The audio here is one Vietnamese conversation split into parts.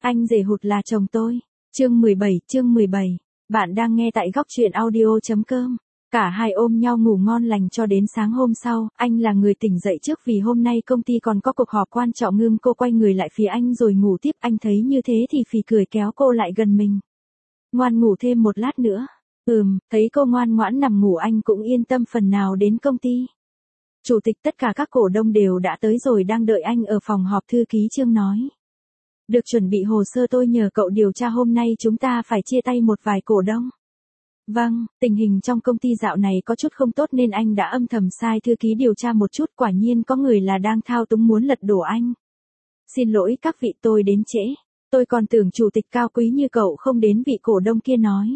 Anh rể hụt là chồng tôi. Chương 17. Bạn đang nghe tại góc truyện audio.com. Cả hai ôm nhau ngủ ngon lành cho đến sáng hôm sau, anh là người tỉnh dậy trước vì hôm nay công ty còn có cuộc họp quan trọng. Cô quay người lại phía anh rồi ngủ tiếp. Anh thấy như thế thì phì cười kéo cô lại gần mình. Ngoan ngủ thêm một lát nữa. Thấy cô ngoan ngoãn nằm ngủ anh cũng yên tâm phần nào đến công ty. Chủ tịch tất cả các cổ đông đều đã tới rồi đang đợi anh ở phòng họp. Thư ký Trương nói. Được chuẩn bị hồ sơ tôi nhờ cậu điều tra hôm nay chúng ta phải chia tay một vài cổ đông. Vâng, tình hình trong công ty dạo này có chút không tốt nên anh đã âm thầm sai thư ký điều tra một chút, quả nhiên có người là đang thao túng muốn lật đổ anh. Xin lỗi các vị tôi đến trễ, tôi còn tưởng chủ tịch cao quý như cậu không đến. Vị cổ đông kia nói.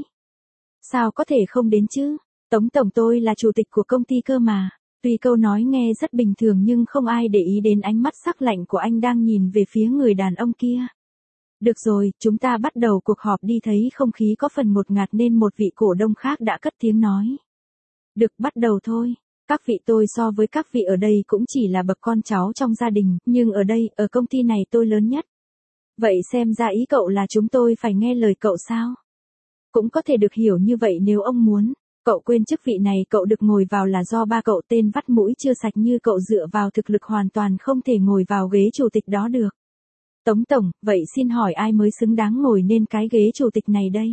Sao có thể không đến chứ, Tống tổng tôi là chủ tịch của công ty cơ mà. Tuy câu nói nghe rất bình thường nhưng không ai để ý đến ánh mắt sắc lạnh của anh đang nhìn về phía người đàn ông kia. Được rồi, chúng ta bắt đầu cuộc họp đi. Thấy không khí có phần ngột ngạt nên một vị cổ đông khác đã cất tiếng nói. Được, bắt đầu thôi. Các vị, tôi so với các vị ở đây cũng chỉ là bậc con cháu trong gia đình, nhưng ở đây, ở công ty này tôi lớn nhất. Vậy xem ra ý cậu là chúng tôi phải nghe lời cậu sao? Cũng có thể được hiểu như vậy nếu ông muốn. Cậu quên chức vị này cậu được ngồi vào là do ba cậu tên vắt mũi chưa sạch như cậu dựa vào thực lực hoàn toàn không thể ngồi vào ghế chủ tịch đó được. Tống tổng, vậy xin hỏi ai mới xứng đáng ngồi lên cái ghế chủ tịch này đây?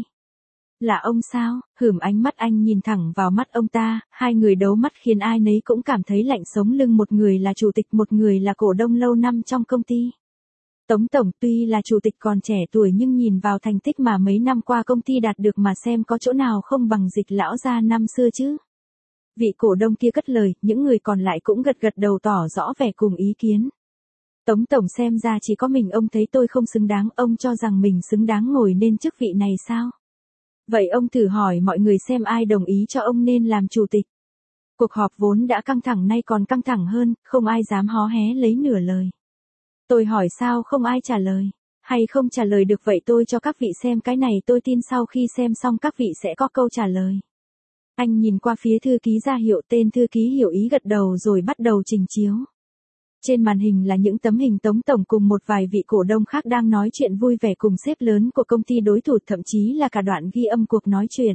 Là ông sao? Ánh mắt anh nhìn thẳng vào mắt ông ta, hai người đấu mắt khiến ai nấy cũng cảm thấy lạnh sống lưng. Một người là chủ tịch, một người là cổ đông lâu năm trong công ty. Tống tổng tuy là chủ tịch còn trẻ tuổi nhưng nhìn vào thành tích mà mấy năm qua công ty đạt được mà xem có chỗ nào không bằng Dịch lão gia năm xưa chứ. Vị cổ đông kia cất lời, những người còn lại cũng gật gật đầu tỏ rõ vẻ cùng ý kiến. Tống tổng, xem ra chỉ có mình ông thấy tôi không xứng đáng, ông cho rằng mình xứng đáng ngồi lên chức vị này sao? Vậy ông thử hỏi mọi người xem ai đồng ý cho ông nên làm chủ tịch. Cuộc họp vốn đã căng thẳng nay còn căng thẳng hơn, không ai dám hó hé lấy nửa lời. Tôi hỏi sao không ai trả lời? Hay không trả lời được vậy tôi cho các vị xem cái này, tôi tin sau khi xem xong các vị sẽ có câu trả lời. Anh nhìn qua phía thư ký ra hiệu, tên thư ký hiểu ý gật đầu rồi bắt đầu trình chiếu. Trên màn hình là những tấm hình Tống tổng cùng một vài vị cổ đông khác đang nói chuyện vui vẻ cùng sếp lớn của công ty đối thủ, thậm chí là cả đoạn ghi âm cuộc nói chuyện.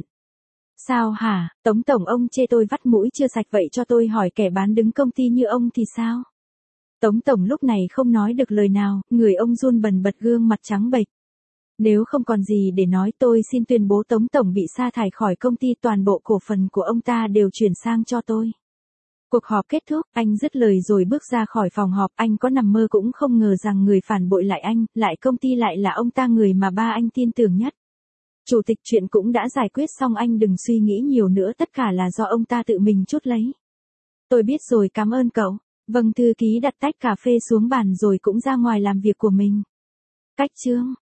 Sao hả, Tống tổng ông chê tôi vắt mũi chưa sạch, vậy cho tôi hỏi kẻ bán đứng công ty như ông thì sao? Tống tổng lúc này không nói được lời nào, người ông run bần bật, gương mặt trắng bệch. Nếu không còn gì để nói tôi xin tuyên bố Tống tổng bị sa thải khỏi công ty, toàn bộ cổ phần của ông ta đều chuyển sang cho tôi. Cuộc họp kết thúc, anh dứt lời rồi bước ra khỏi phòng họp. Anh có nằm mơ cũng không ngờ rằng người phản bội lại anh, lại công ty lại là ông ta, người mà ba anh tin tưởng nhất. Chủ tịch, chuyện cũng đã giải quyết xong, anh đừng suy nghĩ nhiều nữa, tất cả là do ông ta tự mình chuốc lấy. Tôi biết rồi, cảm ơn cậu. Vâng, thư ký đặt tách cà phê xuống bàn rồi cũng ra ngoài làm việc của mình. Cách chương